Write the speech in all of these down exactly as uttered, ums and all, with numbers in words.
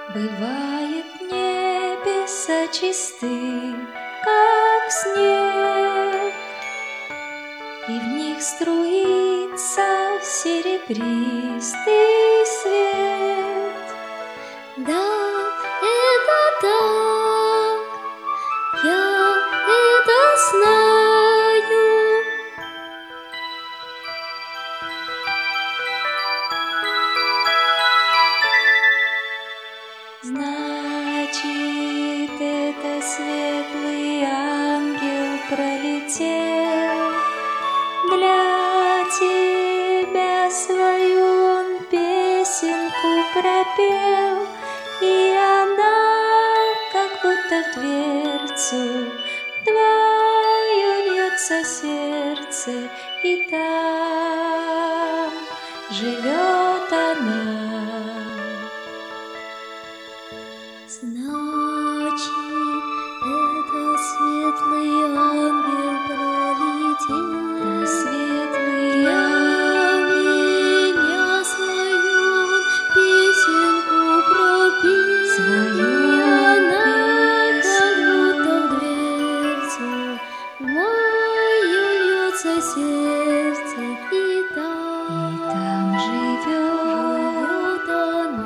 Бывает небеса чисты, как снег, и в них струится серебристый свет. Да, это так, я это знаю. Значит, это светлый ангел пролетел, для тебя свою он песенку пропел, и она, как будто в дверцу твою льется сердце, и там живет она. Значит, это светлый ангел пролетел, Светлый для ангел меня свою он песенку пропел, свою и она, как песню, будто в дверцу мою льется сердце, и там, и там живет. живет она.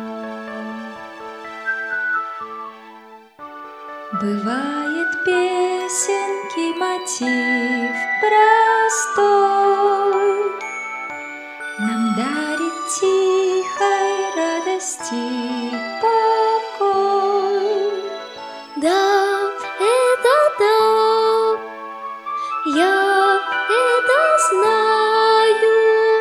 Бывает песенки мотив простой, нам дарит тихой радости покой. Да, это так, я это знаю.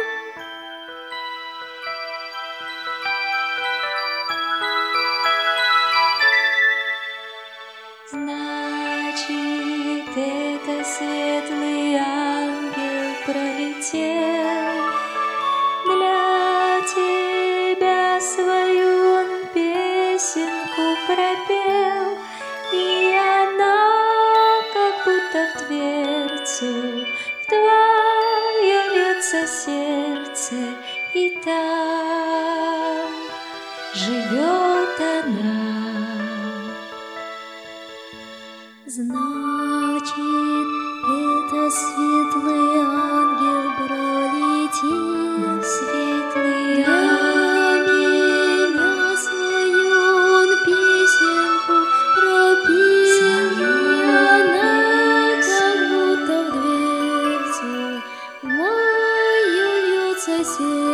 Значит, это светлый ангел пролетел, для тебя свою он песенку пропел, и она, как будто в дверцу в твое льется сердце, и там живет она. Значит, это светлый ангел пролетел, Светлый для ангел меня свою он песенку пропел, свою и она, как песню, будто в дверцу мою льется сердце.